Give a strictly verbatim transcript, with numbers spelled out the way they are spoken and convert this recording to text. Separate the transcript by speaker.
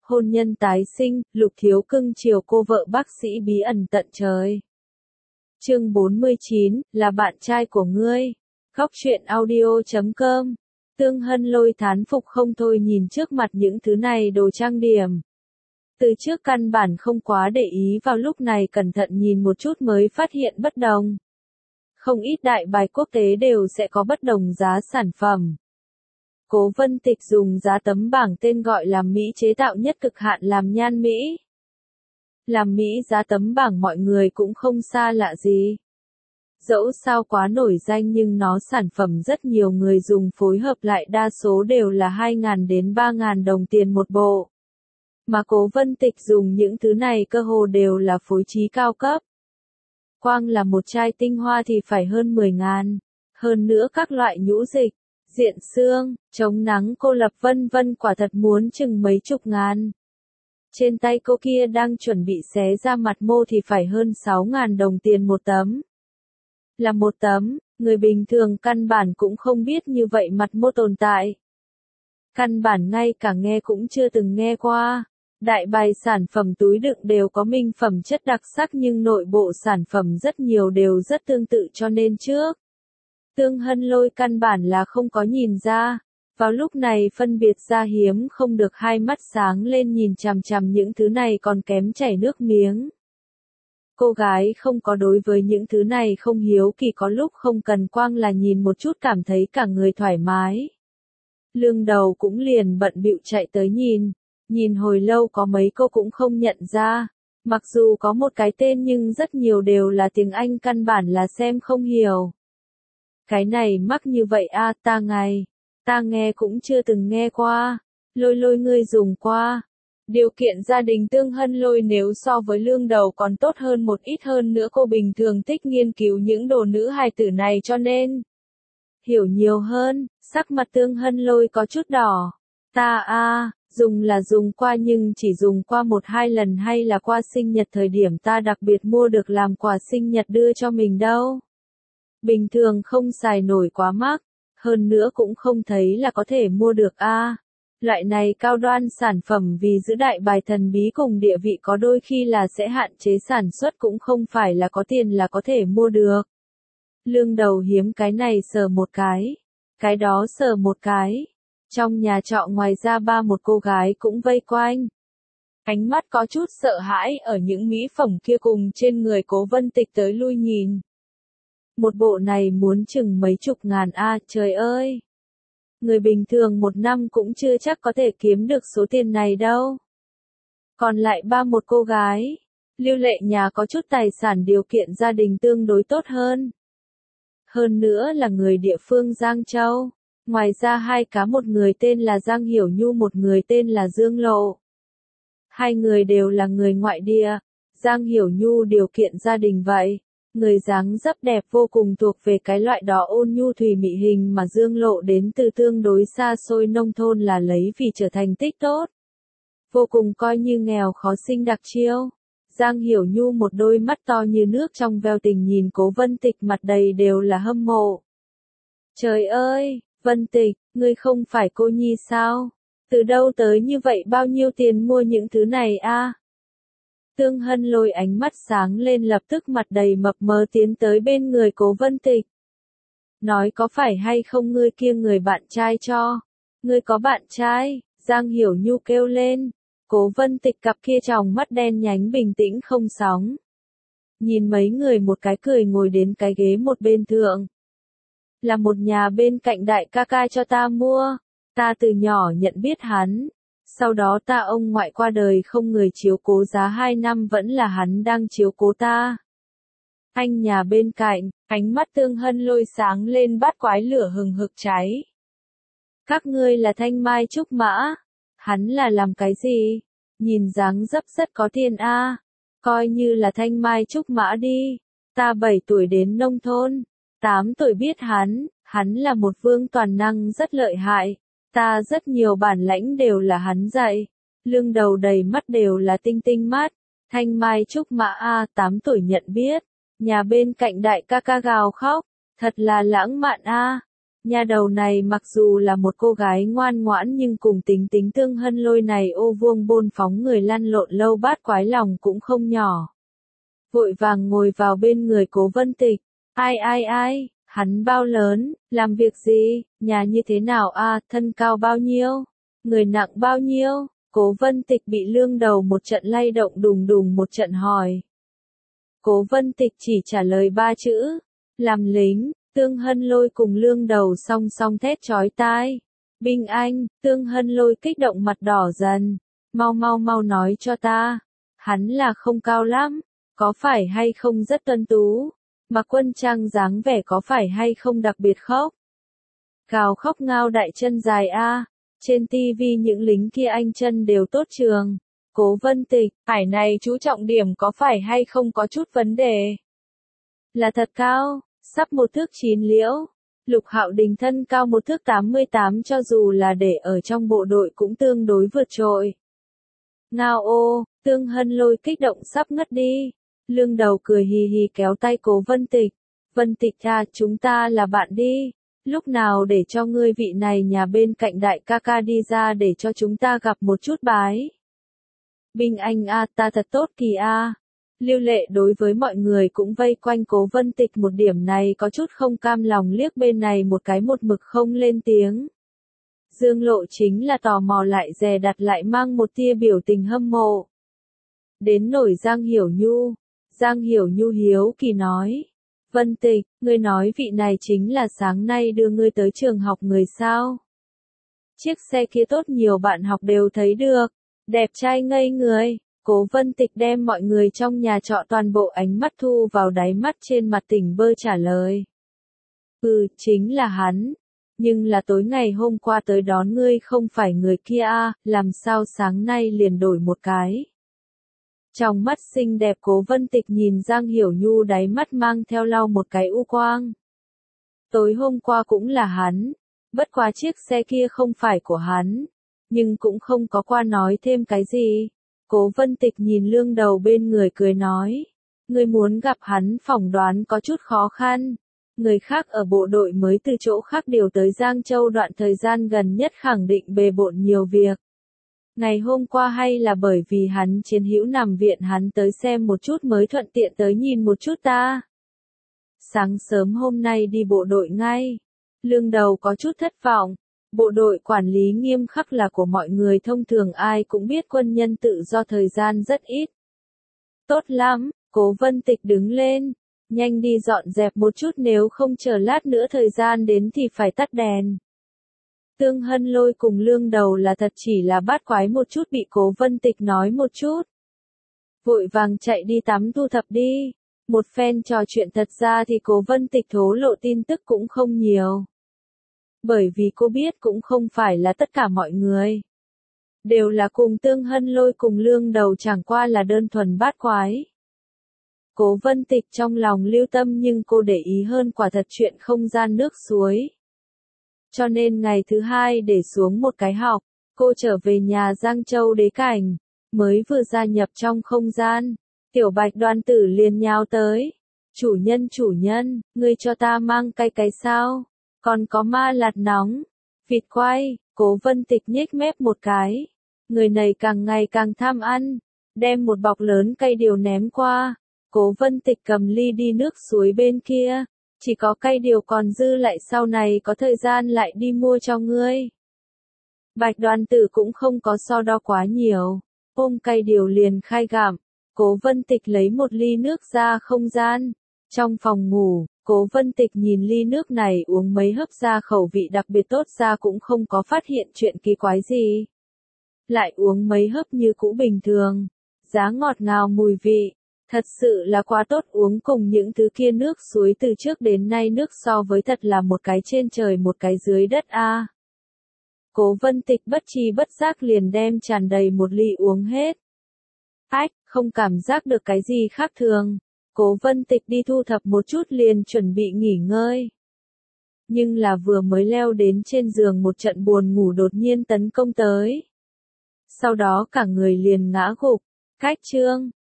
Speaker 1: hôn nhân tái sinh, Lục Thiếu cưng chiều cô vợ bác sĩ bí ẩn tận trời. Chương bốn mươi chín, là bạn trai của ngươi. Góc truyện audio chấm com. Tương Hân Lôi thán phục không thôi nhìn trước mặt những thứ này đồ trang điểm. Từ trước căn bản không quá để ý, vào lúc này cẩn thận nhìn một chút mới phát hiện bất đồng. Không ít đại bài quốc tế đều sẽ có bất đồng giá sản phẩm. Cố Vân Tịch dùng giá tấm bảng tên gọi là Mỹ chế tạo nhất cực hạn làm nhan Mỹ. Làm Mỹ giá tấm bảng mọi người cũng không xa lạ gì. Dẫu sao quá nổi danh nhưng nó sản phẩm rất nhiều người dùng phối hợp lại đa số đều là hai nghìn đến ba nghìn đồng tiền một bộ. Mà Cố Vân Tịch dùng những thứ này cơ hồ đều là phối trí cao cấp. Quang là một chai tinh hoa thì phải hơn mười nghìn. Hơn nữa các loại nhũ dịch, diện xương, chống nắng cô lập vân vân quả thật muốn chừng mấy chục ngàn. Trên tay cô kia đang chuẩn bị xé ra mặt mô thì phải hơn sáu nghìn đồng tiền một tấm. Là một tấm, người bình thường căn bản cũng không biết như vậy mặt mô tồn tại. Căn bản ngay cả nghe cũng chưa từng nghe qua. Đại bài sản phẩm túi đựng đều có minh phẩm chất đặc sắc nhưng nội bộ sản phẩm rất nhiều đều rất tương tự cho nên trước. Tương Hân Lôi căn bản là không có nhìn ra. Vào lúc này phân biệt ra hiếm không được hai mắt sáng lên nhìn chằm chằm những thứ này còn kém chảy nước miếng. Cô gái không có đối với những thứ này không hiếu kỳ, có lúc không cần quang là nhìn một chút cảm thấy cả người thoải mái. Lương Đầu cũng liền bận bịu chạy tới nhìn. Nhìn hồi lâu có mấy cô cũng không nhận ra. Mặc dù có một cái tên nhưng rất nhiều đều là tiếng Anh căn bản là xem không hiểu. Cái này mắc như vậy a à, ta ngày. Ta nghe cũng chưa từng nghe qua. Lôi Lôi ngươi dùng qua. Điều kiện gia đình Tương Hân Lôi nếu so với Lương Đầu còn tốt hơn một ít, hơn nữa cô bình thường thích nghiên cứu những đồ nữ hài tử này cho nên hiểu nhiều hơn. Sắc mặt Tương Hân Lôi có chút đỏ. Ta a à, dùng là dùng qua nhưng chỉ dùng qua một hai lần hay là qua sinh nhật thời điểm ta đặc biệt mua được làm quà sinh nhật đưa cho mình đâu. Bình thường không xài nổi quá mắc, hơn nữa cũng không thấy là có thể mua được a. À, loại này cao đoan sản phẩm vì giữ đại bài thần bí cùng địa vị có đôi khi là sẽ hạn chế sản xuất, cũng không phải là có tiền là có thể mua được. Lương Đầu hiếm cái này sờ một cái, cái đó sờ một cái. Trong nhà trọ ngoài ra ba một cô gái cũng vây quanh. Ánh mắt có chút sợ hãi ở những mỹ phẩm kia cùng trên người Cố Vân Tịch tới lui nhìn. Một bộ này muốn chừng mấy chục ngàn a à, trời ơi. Người bình thường một năm cũng chưa chắc có thể kiếm được số tiền này đâu. Còn lại ba một cô gái. Lưu Lệ nhà có chút tài sản, điều kiện gia đình tương đối tốt hơn. Hơn nữa là người địa phương Giang Châu. Ngoài ra hai cá, một người tên là Giang Hiểu Nhu, một người tên là Dương Lộ. Hai người đều là người ngoại địa. Giang Hiểu Nhu điều kiện gia đình vậy. Người dáng dấp đẹp vô cùng, thuộc về cái loại đó ôn nhu thùy mị hình, mà Dương Lộ đến từ tương đối xa xôi nông thôn là lấy vì trở thành tích tốt. Vô cùng coi như nghèo khó sinh đặc chiêu. Giang Hiểu Nhu một đôi mắt to như nước trong veo tình nhìn Cố Vân Tịch, mặt đầy đều là hâm mộ. Trời ơi, Vân Tịch, ngươi không phải cô nhi sao? Từ đâu tới như vậy, bao nhiêu tiền mua những thứ này a? À? Tương Hân Lôi ánh mắt sáng lên, lập tức mặt đầy mập mờ tiến tới bên người Cố Vân Tịch. Nói có phải hay không ngươi kia người bạn trai cho? Ngươi có bạn trai? Giang Hiểu Nhu kêu lên. Cố Vân Tịch cặp kia tròng mắt đen nhánh bình tĩnh không sóng. Nhìn mấy người một cái cười ngồi đến cái ghế một bên thượng. Là một nhà bên cạnh đại ca ca cho ta mua. Ta từ nhỏ nhận biết hắn. Sau đó ta ông ngoại qua đời không người chiếu cố, giá hai năm vẫn là hắn đang chiếu cố ta. Anh nhà bên cạnh, ánh mắt Tương Hân Lôi sáng lên, bát quái lửa hừng hực cháy. Các ngươi là thanh mai trúc mã. Hắn là làm cái gì? Nhìn dáng dấp rất có tiền a. À. Coi như là thanh mai trúc mã đi. Ta bảy tuổi đến nông thôn. tám tuổi biết hắn. Hắn là một vương toàn năng rất lợi hại. Ta rất nhiều bản lãnh đều là hắn dạy. Lương Đầu đầy mắt đều là tinh tinh mắt. Thanh mai trúc mã a, à, tám tuổi nhận biết. Nhà bên cạnh đại ca ca gào khóc. Thật là lãng mạn a. À. Nhà đầu này mặc dù là một cô gái ngoan ngoãn nhưng cùng tính tính Tương Hân Lôi này ô vuông bôn phóng người lăn lộn lâu bát quái lòng cũng không nhỏ. Vội vàng ngồi vào bên người Cố Vân Tịch. Ai ai ai, hắn bao lớn, làm việc gì, nhà như thế nào a, thân cao bao nhiêu, người nặng bao nhiêu? Cố Vân Tịch bị Lương Đầu một trận lay động đùng đùng một trận hỏi. Cố Vân Tịch chỉ trả lời ba chữ, làm lính. Tương Hân Lôi cùng Lương Đầu song song thét chói tai. Binh Anh, Tương Hân Lôi kích động mặt đỏ dần. Mau mau mau nói cho ta. Hắn là không cao lắm, có phải hay không rất tuấn tú, mà quân trang dáng vẻ có phải hay không đặc biệt khóc. Gào khóc ngao đại chân dài a, trên tivi những lính kia anh chân đều tốt trường. Cố Vân Tịch, hải này chú trọng điểm có phải hay không có chút vấn đề. Là thật cao. Sắp một thước chín liễu, Lục Hạo Đình thân cao một thước tám mươi tám cho dù là để ở trong bộ đội cũng tương đối vượt trội. Ngao ô, Tương Hân Lôi kích động sắp ngất đi. Lương Đầu cười hì hì kéo tay Cố Vân Tịch. Vân Tịch à, chúng ta là bạn đi. Lúc nào để cho ngươi vị này nhà bên cạnh đại ca ca đi ra để cho chúng ta gặp một chút bái. Binh Anh a, ta thật tốt kỳ a. Lưu Lệ đối với mọi người cũng vây quanh Cố Vân Tịch một điểm này có chút không cam lòng liếc bên này một cái một mực không lên tiếng. Dương Lộ chính là tò mò lại dè đặt lại mang một tia biểu tình hâm mộ. Đến nổi Giang Hiểu Nhu. Giang Hiểu Nhu hiếu kỳ nói. Vân Tịch, ngươi nói vị này chính là sáng nay đưa ngươi tới trường học người sao? Chiếc xe kia tốt nhiều bạn học đều thấy được. Đẹp trai ngây người. Cố Vân Tịch đem mọi người trong nhà trọ toàn bộ ánh mắt thu vào đáy mắt trên mặt tỉnh bơ trả lời. Ừ, chính là hắn. Nhưng là tối ngày hôm qua tới đón ngươi không phải người kia a, làm sao sáng nay liền đổi một cái. Trong mắt xinh đẹp Cố Vân Tịch nhìn Giang Hiểu Nhu đáy mắt mang theo lau một cái u quang. Tối hôm qua cũng là hắn, bất quá chiếc xe kia không phải của hắn, nhưng cũng không có qua nói thêm cái gì. Cố Vân Tịch nhìn Lương Đầu bên người cười nói, ngươi muốn gặp hắn phỏng đoán có chút khó khăn. Người khác ở bộ đội mới từ chỗ khác điều tới Giang Châu đoạn thời gian gần nhất khẳng định bề bộn nhiều việc. Ngày hôm qua hay là bởi vì hắn chiến hữu nằm viện hắn tới xem một chút mới thuận tiện tới nhìn một chút ta. Sáng sớm hôm nay đi bộ đội ngay. Lương Đầu có chút thất vọng. Bộ đội quản lý nghiêm khắc là của mọi người thông thường ai cũng biết quân nhân tự do thời gian rất ít. Tốt lắm, Cố Vân Tịch đứng lên. Nhanh đi dọn dẹp một chút nếu không chờ lát nữa thời gian đến thì phải tắt đèn. Tương Hân Lôi cùng Lương Đầu là thật chỉ là bát quái một chút bị Cố Vân Tịch nói một chút. Vội vàng chạy đi tắm thu thập đi. Một phen trò chuyện thật ra thì Cố Vân Tịch thổ lộ tin tức cũng không nhiều. Bởi vì cô biết cũng không phải là tất cả mọi người đều là cùng Tương Hân Lôi cùng Lương Đầu chẳng qua là đơn thuần bát quái. Cố Vân Tịch trong lòng lưu tâm nhưng cô để ý hơn quả thật chuyện không gian nước suối. Cho nên ngày thứ hai để xuống một cái học, cô trở về nhà Giang Châu Đế Cảnh, mới vừa gia nhập trong không gian, Tiểu Bạch Đoàn Tử liền nhào tới. Chủ nhân chủ nhân, ngươi cho ta mang cây cái sao? Còn có ma lạt nóng, vịt quay, Cố Vân Tịch nhếch mép một cái. Người này càng ngày càng tham ăn, đem một bọc lớn cây điều ném qua. Cố Vân Tịch cầm ly đi nước suối bên kia, chỉ có cây điều còn dư lại sau này có thời gian lại đi mua cho ngươi. Bạch Đoàn Tử cũng không có so đo quá nhiều, ôm cây điều liền khai gặm. Cố Vân Tịch lấy một ly nước ra không gian, trong phòng ngủ. Cố Vân Tịch nhìn ly nước này uống mấy hớp ra khẩu vị đặc biệt tốt ra cũng không có phát hiện chuyện kỳ quái gì. Lại uống mấy hớp như cũ bình thường, giá ngọt ngào mùi vị, thật sự là quá tốt uống cùng những thứ kia nước suối từ trước đến nay nước so với thật là một cái trên trời một cái dưới đất a. À. Cố Vân Tịch bất tri bất giác liền đem tràn đầy một ly uống hết. Ách, không cảm giác được cái gì khác thường. Cố Vân Tịch đi thu thập một chút liền chuẩn bị nghỉ ngơi. Nhưng là vừa mới leo đến trên giường một trận buồn ngủ đột nhiên tấn công tới. Sau đó cả người liền ngã gục. Cách chương